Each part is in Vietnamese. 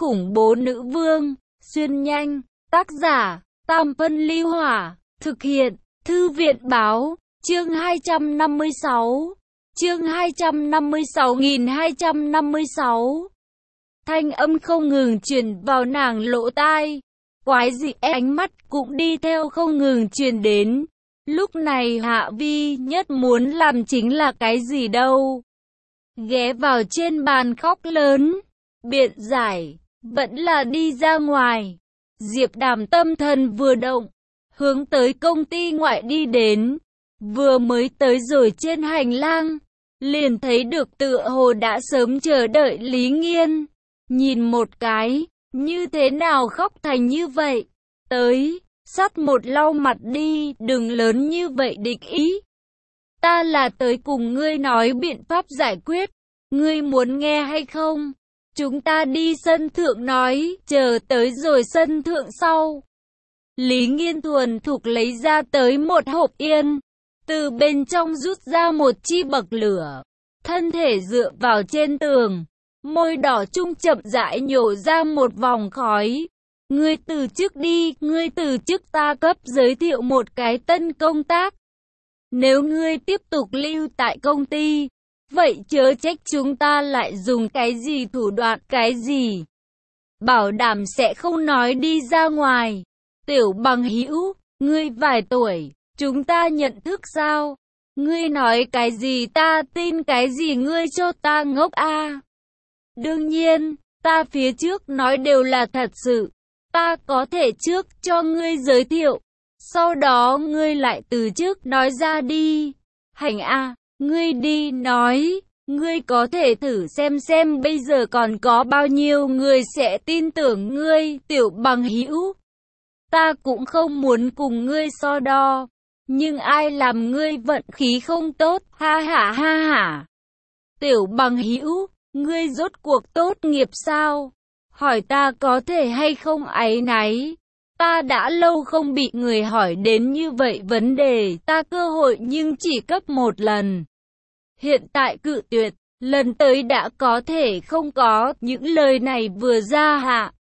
khủng bố nữ vương, xuyên nhanh, tác giả, Tam Phân Ly Hỏa, thực hiện, Thư viện Báo, chương 256, chương 256.256. Thanh âm không ngừng truyền vào nàng lỗ tai, quái dị ánh mắt cũng đi theo không ngừng truyền đến. Lúc này Hạ Vi Nhất muốn làm chính là cái gì đâu? Ghé vào trên bàn khóc lớn, biện giải, vẫn là đi ra ngoài. Diệp Đàm tâm thần vừa động, hướng tới công ty ngoại đi đến. Vừa mới tới rồi trên hành lang, liền thấy được tựa hồ đã sớm chờ đợi Lý Nghiên. Nhìn một cái, như thế nào khóc thành như vậy? Tới, sắt một lau mặt đi, đừng lớn như vậy địch ý. Ta là tới cùng ngươi nói biện pháp giải quyết, ngươi muốn nghe hay không? Chúng ta đi sân thượng nói, chờ tới rồi sân thượng sau. Lý Nghiên thuần thục lấy ra tới một hộp yên, từ bên trong rút ra một chi bậc lửa, thân thể dựa vào trên tường, môi đỏ trung chậm rãi nhổ ra một vòng khói. Ngươi từ chức đi, ngươi từ chức ta cấp giới thiệu một cái tân công tác. Nếu ngươi tiếp tục lưu tại công ty, vậy chớ trách chúng ta lại dùng cái gì thủ đoạn cái gì. Bảo đảm sẽ không nói đi ra ngoài. Tiểu bằng hữu, ngươi vài tuổi, chúng ta nhận thức sao? Ngươi nói cái gì ta tin cái gì, ngươi cho ta ngốc a? Đương nhiên, ta phía trước nói đều là thật sự. Ta có thể trước cho ngươi giới thiệu, sau đó ngươi lại từ chức nói ra đi. Hành a, ngươi đi nói, ngươi có thể thử xem bây giờ còn có bao nhiêu người sẽ tin tưởng ngươi, tiểu bằng hữu. Ta cũng không muốn cùng ngươi so đo, nhưng ai làm ngươi vận khí không tốt, ha ha ha ha. Tiểu bằng hữu, ngươi rốt cuộc tốt nghiệp sao? Hỏi ta có thể hay không áy náy. Ta đã lâu không bị người hỏi đến như vậy vấn đề, ta cơ hội nhưng chỉ cấp một lần. Hiện tại cự tuyệt, lần tới đã có thể không có. Những lời này vừa ra hạ,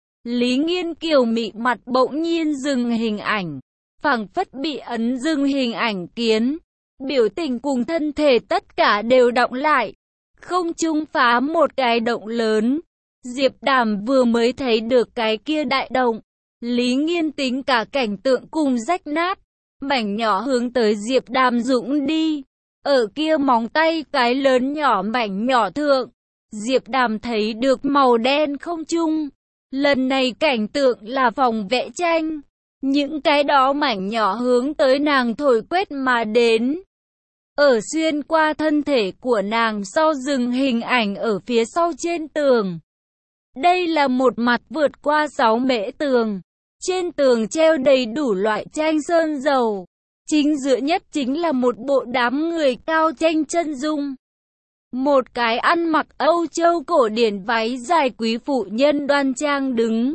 Lý Nghiên kiều mị mặt bỗng nhiên dừng hình ảnh, phảng phất bị ấn dừng hình ảnh kiến. Biểu tình cùng thân thể tất cả đều đọng lại. Không trung phá một cái động lớn. Diệp Đàm vừa mới thấy được cái kia đại động. Lý Nghiên tính cả cảnh tượng cùng rách nát, mảnh nhỏ hướng tới Diệp Đàm dũng đi. Ở kia móng tay cái lớn nhỏ mảnh nhỏ thượng, Diệp Đàm thấy được màu đen không trung. Lần này cảnh tượng là phòng vẽ tranh. Những cái đó mảnh nhỏ hướng tới nàng thổi quét mà đến. Ở xuyên qua thân thể của nàng sau dừng hình ảnh ở phía sau trên tường. Đây là một mặt vượt qua 6 mễ tường. Trên tường treo đầy đủ loại tranh sơn dầu. Chính giữa nhất chính là một bộ đám người cao tranh chân dung. Một cái ăn mặc Âu Châu cổ điển váy dài quý phụ nhân đoan trang đứng.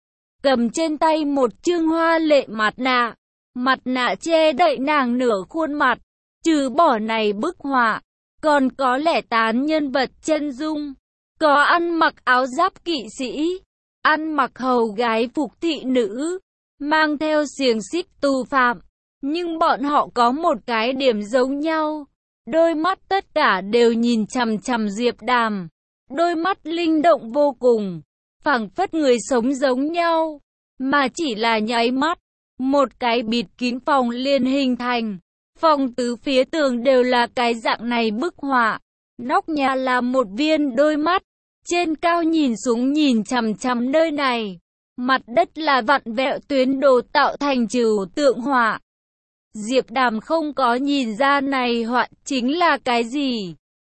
Cầm trên tay một chương hoa lệ mặt nạ. Mặt nạ che đậy nàng nửa khuôn mặt. Trừ bỏ này bức họa, còn có lẻ tán nhân vật chân dung. Có ăn mặc áo giáp kỵ sĩ, ăn mặc hầu gái phục thị nữ, mang theo xiềng xích tù phạm. Nhưng bọn họ có một cái điểm giống nhau. Đôi mắt tất cả đều nhìn chằm chằm Diệp Đàm. Đôi mắt linh động vô cùng, phảng phất người sống giống nhau. Mà chỉ là nháy mắt, một cái bịt kín phòng liền hình thành. Phòng tứ phía tường đều là cái dạng này bức họa. Nóc nhà là một viên đôi mắt. Trên cao nhìn xuống nhìn chằm chằm nơi này. Mặt đất là vặn vẹo tuyến đồ tạo thành trừu tượng họa. Diệp Đàm không có nhìn ra này họa chính là cái gì.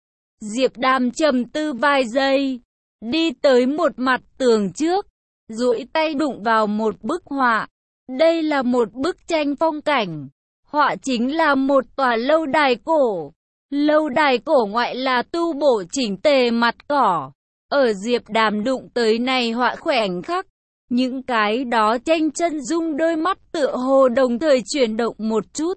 Diệp Đàm trầm tư vài giây, đi tới một mặt tường trước, duỗi tay đụng vào một bức họa. Đây là một bức tranh phong cảnh. Họa chính là một tòa lâu đài cổ. Lâu đài cổ ngoại là tu bổ chỉnh tề mặt cỏ. Ở Diệp Đàm đụng tới này họa khoảnh khắc, những cái đó tranh chân dung đôi mắt tựa hồ đồng thời chuyển động một chút.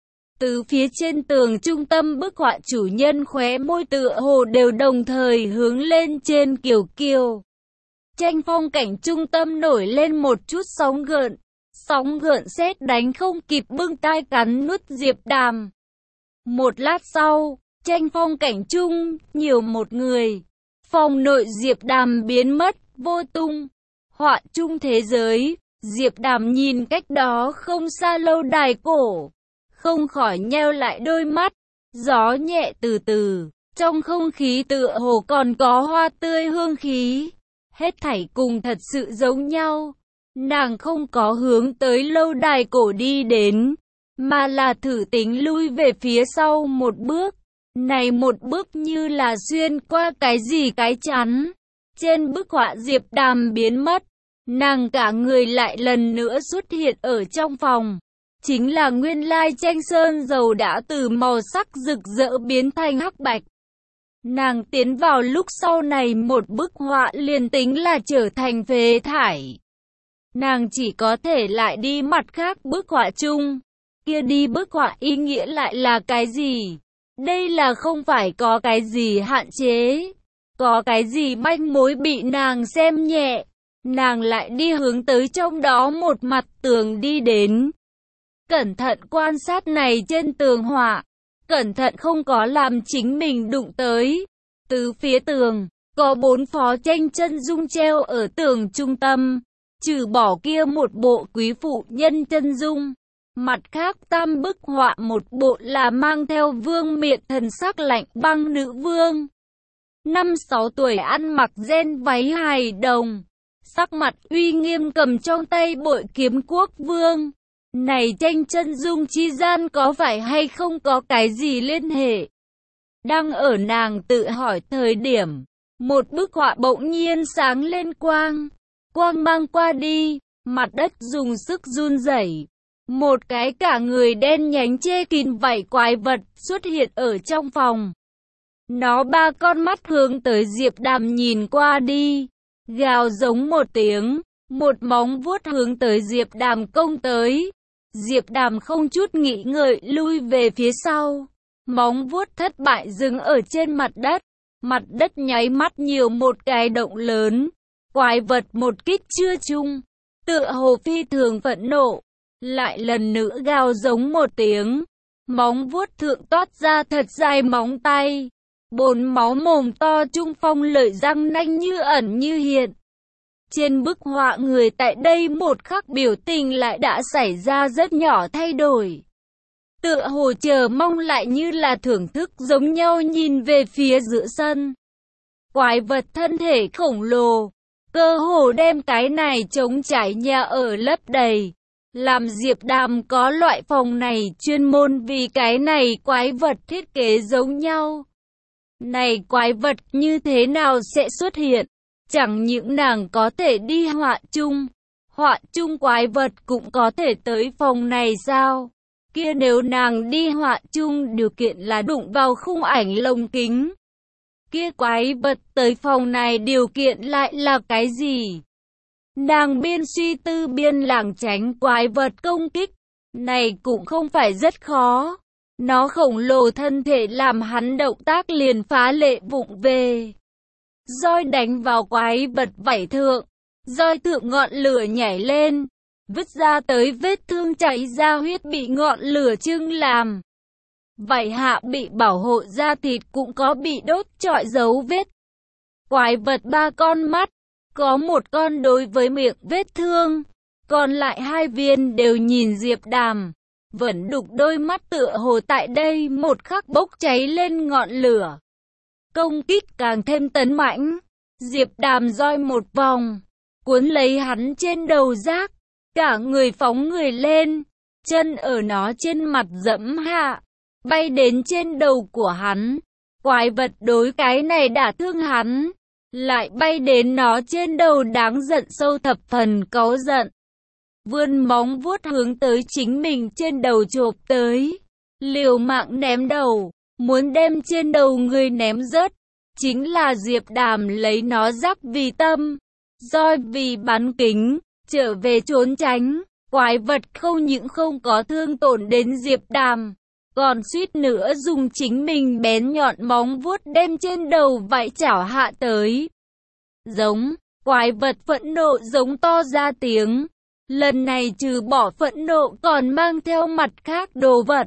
Từ phía trên tường trung tâm bức họa chủ nhân khóe môi tựa hồ đều đồng thời hướng lên trên kiều kiều. tranh phong cảnh trung tâm nổi lên một chút sóng gợn. Sóng gợn sét đánh không kịp bưng tai cắn nuốt Diệp Đàm. Một lát sau, tranh phong cảnh chung, nhiều một người. Phòng nội Diệp Đàm biến mất, vô tung. Họa chung thế giới, Diệp Đàm nhìn cách đó không xa lâu đài cổ. Không khỏi nheo lại đôi mắt. Gió nhẹ từ từ, trong không khí tựa hồ còn có hoa tươi hương khí. Hết thảy cùng thật sự giống nhau. Nàng không có hướng tới lâu đài cổ đi đến, mà là thử tính lui về phía sau một bước. Này một bước như là xuyên qua cái gì cái chắn. Trên bức họa Diệp Đàm biến mất, nàng cả người lại lần nữa xuất hiện ở trong phòng. Chính là nguyên lai tranh sơn dầu đã từ màu sắc rực rỡ biến thành hắc bạch. Nàng tiến vào lúc sau này một bức họa liền tính là trở thành phế thải. Nàng chỉ có thể lại đi mặt khác bức họa chung. Kia đi bức họa ý nghĩa lại là cái gì? Đây là không phải có cái gì hạn chế, có cái gì manh mối bị nàng xem nhẹ. Nàng lại đi hướng tới trong đó một mặt tường đi đến. Cẩn thận quan sát này trên tường họa, cẩn thận không có làm chính mình đụng tới. Từ phía tường, có 4 phó tranh chân dung treo ở tường trung tâm, trừ bỏ kia một bộ quý phụ nhân chân dung. Mặt khác 3 bức họa một bộ là mang theo vương miện thần sắc lạnh băng nữ vương. 5-6 tuổi ăn mặc ren váy hài đồng, sắc mặt uy nghiêm cầm trong tay bội kiếm quốc vương. Này tranh chân dung chi gian có phải hay không có cái gì liên hệ? Đang ở nàng tự hỏi thời điểm, một bức họa bỗng nhiên sáng lên quang. Quang mang qua đi, mặt đất dùng sức run rẩy. Một cái cả người đen nhánh che kín vảy quái vật xuất hiện ở trong phòng. Nó 3 con mắt hướng tới Diệp Đàm nhìn qua đi, gào giống một tiếng, một móng vuốt hướng tới Diệp Đàm công tới. Diệp Đàm không chút nghĩ ngợi lui về phía sau. Móng vuốt thất bại dừng ở trên mặt đất. Mặt đất nháy mắt nhiều một cái động lớn. Quái vật một kích chưa trúng, tựa hồ phi thường phẫn nộ, lại lần nữa gào giống một tiếng. Móng vuốt thượng toát ra thật dài móng tay. 4 máu mồm to trung phong lợi răng nanh như ẩn như hiện. Trên bức họa người tại đây một khắc biểu tình lại đã xảy ra rất nhỏ thay đổi. Tựa hồ chờ mong lại như là thưởng thức giống nhau nhìn về phía giữa sân. Quái vật thân thể khổng lồ, cơ hồ đem cái này trống trải nhà ở lấp đầy. Làm Diệp Đàm có loại phòng này chuyên môn vì cái này quái vật thiết kế giống nhau. Này quái vật như thế nào sẽ xuất hiện? Chẳng những nàng có thể đi họa chung quái vật cũng có thể tới phòng này sao? Kia nếu nàng đi họa chung điều kiện là đụng vào khung ảnh lồng kính. Kia quái vật tới phòng này điều kiện lại là cái gì? Nàng biên suy tư biên lảng tránh quái vật công kích. Này cũng không phải rất khó. Nó khổng lồ thân thể làm hắn động tác liền phá lệ vụng về. Roi đánh vào quái vật vảy thượng. Roi thượng ngọn lửa nhảy lên. Vứt ra tới vết thương chảy ra huyết bị ngọn lửa chưng làm. Vảy hạ bị bảo hộ da thịt cũng có bị đốt trọi dấu vết. Quái vật 3 con mắt. Có một con đối với miệng vết thương. Còn lại 2 viên đều nhìn Diệp Đàm. Vẫn đục đôi mắt tựa hồ tại đây một khắc bốc cháy lên ngọn lửa. Công kích càng thêm tấn mãnh. Diệp Đàm roi một vòng, cuốn lấy hắn trên đầu rác. Cả người phóng người lên, chân ở nó trên mặt dẫm hạ, bay đến trên đầu của hắn. Quái vật đối cái này đã thương hắn, lại bay đến nó trên đầu đáng giận sâu thập phần cáu giận. Vươn móng vuốt hướng tới chính mình trên đầu chộp tới, liều mạng ném đầu, muốn đem trên đầu người ném rớt. Chính là Diệp Đàm lấy nó rắc vì tâm, roi vì bán kính, trở về trốn tránh. Quái vật không những không có thương tổn đến Diệp Đàm, còn suýt nữa dùng chính mình bén nhọn móng vuốt đem trên đầu vảy chảo hạ tới. Giống, Quái vật phẫn nộ giống to ra tiếng. Lần này trừ bỏ phẫn nộ còn mang theo mặt khác đồ vật.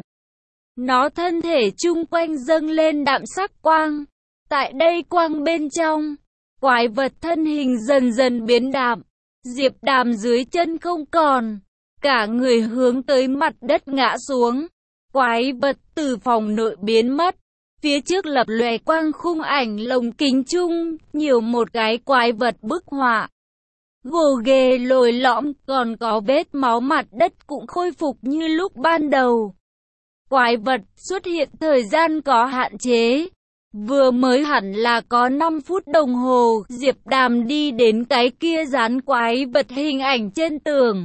Nó thân thể chung quanh dâng lên đạm sắc quang. Tại đây quang bên trong, quái vật thân hình dần dần biến đạm. Diệp Đàm dưới chân không còn, cả người hướng tới mặt đất ngã xuống. Quái vật từ phòng nội biến mất. Phía trước lập lòe quang khung ảnh lồng kính chung, nhiều một cái quái vật bức họa. Gồ ghề lồi lõm, còn có vết máu, mặt đất cũng khôi phục như lúc ban đầu. Quái vật xuất hiện thời gian có hạn chế. Vừa mới hẳn là có 5 phút đồng hồ, Diệp Đàm đi đến cái kia dán quái vật hình ảnh trên tường.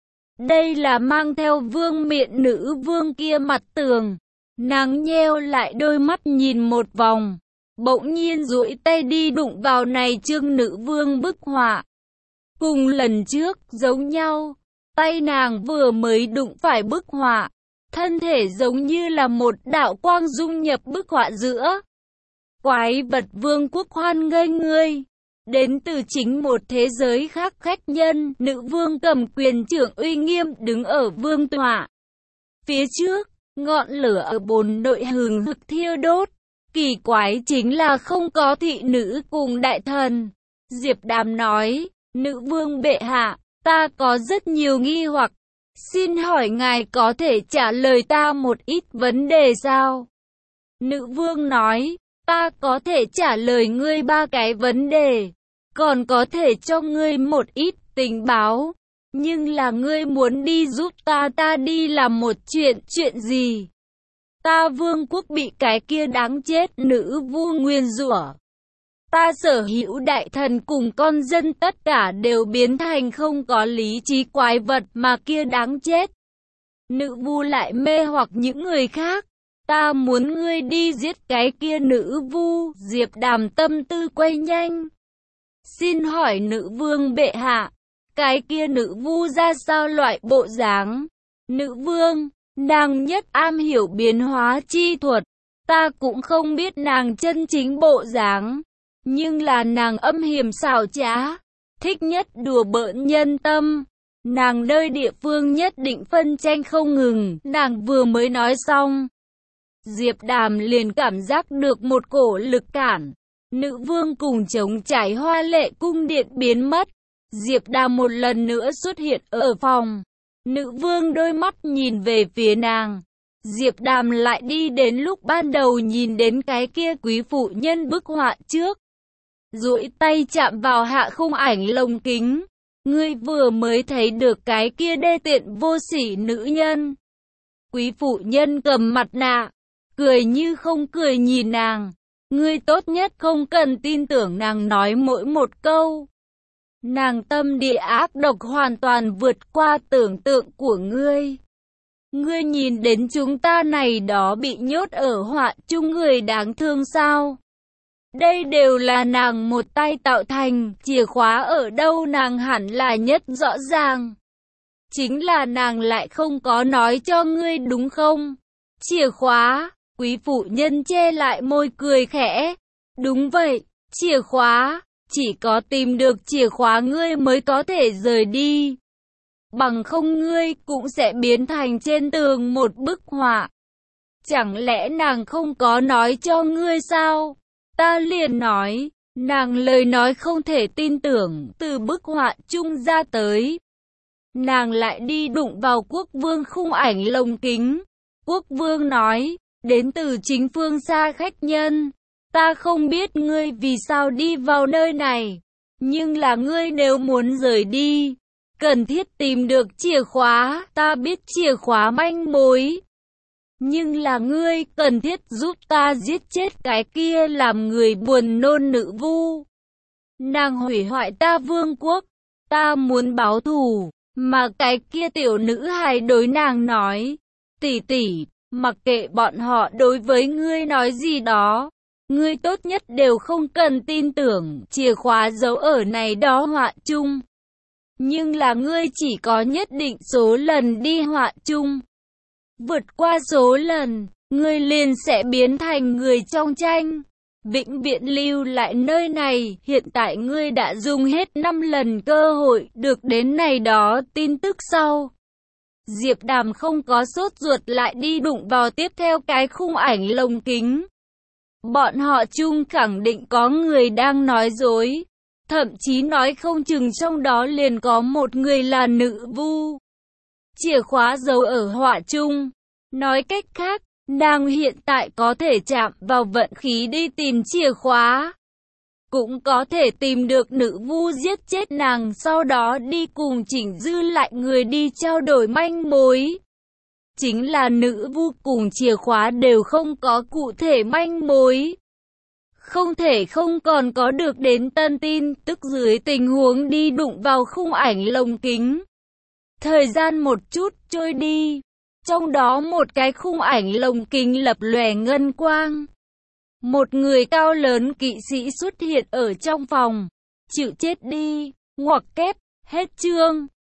Đây là mang theo vương miện nữ vương kia mặt tường. Nàng nheo lại đôi mắt nhìn một vòng, bỗng nhiên duỗi tay đi đụng vào này chương nữ vương bức họa. Cùng lần trước giống nhau, tay nàng vừa mới đụng phải bức họa, thân thể giống như là một đạo quang dung nhập bức họa giữa. Quái vật vương quốc hoan nghênh ngươi, đến từ chính một thế giới khác khách nhân. Nữ vương cầm quyền trưởng uy nghiêm đứng ở vương tọa. Phía trước, ngọn lửa ở bồn nội hừng hực thiêu đốt. Kỳ quái chính là không có thị nữ cùng đại thần. Diệp Đàm nói, nữ vương bệ hạ, ta có rất nhiều nghi hoặc. Xin hỏi ngài có thể trả lời ta một ít vấn đề sao? Nữ vương nói, ta có thể trả lời ngươi 3 cái vấn đề, còn có thể cho ngươi một ít tình báo. Nhưng là ngươi muốn đi giúp ta đi làm một chuyện gì? Ta vương quốc bị cái kia đáng chết nữ vu nguyền rủa. Ta sở hữu đại thần cùng con dân tất cả đều biến thành không có lý trí quái vật mà kia đáng chết. Nữ vu lại mê hoặc những người khác. Ta muốn ngươi đi giết cái kia nữ vu. Diệp Đàm tâm tư quay nhanh. Xin hỏi nữ vương bệ hạ, cái kia nữ vu ra sao loại bộ dáng? Nữ vương, nàng nhất am hiểu biến hóa chi thuật. Ta cũng không biết nàng chân chính bộ dáng, nhưng là nàng âm hiểm xảo trá, thích nhất đùa bỡn nhân tâm. Nàng nơi địa phương nhất định phân tranh không ngừng. Nàng vừa mới nói xong, Diệp Đàm liền cảm giác được một cổ lực cản. Nữ vương cùng chống trải hoa lệ cung điện biến mất. Diệp Đàm một lần nữa xuất hiện ở phòng. Nữ vương đôi mắt nhìn về phía nàng. Diệp Đàm lại đi đến lúc ban đầu nhìn đến cái kia quý phụ nhân bức họa trước. Duỗi tay chạm vào hạ khung ảnh lồng kính. Ngươi vừa mới thấy được cái kia đê tiện vô sỉ nữ nhân. Quý phụ nhân cầm mặt nạ, cười như không cười nhìn nàng. Ngươi tốt nhất không cần tin tưởng nàng nói mỗi một câu. Nàng tâm địa ác độc hoàn toàn vượt qua tưởng tượng của ngươi. Ngươi nhìn đến chúng ta này đó bị nhốt ở họa chung người đáng thương sao? Đây đều là nàng một tay tạo thành, chìa khóa ở đâu nàng hẳn là nhất rõ ràng. Chính là nàng lại không có nói cho ngươi đúng không? Chìa khóa, quý phụ nhân che lại môi cười khẽ. Đúng vậy, chìa khóa, chỉ có tìm được chìa khóa ngươi mới có thể rời đi. Bằng không ngươi cũng sẽ biến thành trên tường một bức họa. Chẳng lẽ nàng không có nói cho ngươi sao? Ta liền nói, nàng lời nói không thể tin tưởng, từ bức họa chung ra tới. Nàng lại đi đụng vào quốc vương khung ảnh lồng kính. Quốc vương nói, đến từ chính phương xa khách nhân. Ta không biết ngươi vì sao đi vào nơi này, nhưng là ngươi nếu muốn rời đi, cần thiết tìm được chìa khóa. Ta biết chìa khóa manh mối, nhưng là ngươi cần thiết giúp ta giết chết cái kia làm người buồn nôn nữ vu. Nàng hủy hoại ta vương quốc, ta muốn báo thù. Mà cái kia tiểu nữ hài đối nàng nói, tỷ tỷ, mặc kệ bọn họ đối với ngươi nói gì đó, ngươi tốt nhất đều không cần tin tưởng. Chìa khóa giấu ở này đó họa chung, nhưng là ngươi chỉ có nhất định số lần đi họa chung. Vượt qua số lần, ngươi liền sẽ biến thành người trong tranh. vĩnh viễn lưu lại nơi này. Hiện tại ngươi đã dùng hết 5 lần cơ hội được đến này đó tin tức sau. Diệp Đàm không có sốt ruột lại đi đụng vào tiếp theo cái khung ảnh lồng kính. Bọn họ chung khẳng định có người đang nói dối. Thậm chí nói không chừng trong đó liền có một người là nữ vu. Chìa khóa giấu ở họa chung. Nói cách khác, nàng hiện tại có thể chạm vào vận khí đi tìm chìa khóa. Cũng có thể tìm được nữ vu giết chết nàng, sau đó đi cùng chỉnh dư lại người đi trao đổi manh mối. Chính là nữ vu cùng chìa khóa đều không có cụ thể manh mối. Không thể không còn có được đến tân tin tức dưới tình huống đi đụng vào khung ảnh lồng kính. Thời gian một chút trôi đi. Trong đó một cái khung ảnh lồng kính lập lòe ngân quang. Một người cao lớn kỵ sĩ xuất hiện ở trong phòng. Chịu chết đi, ngoặc kép, hết chương.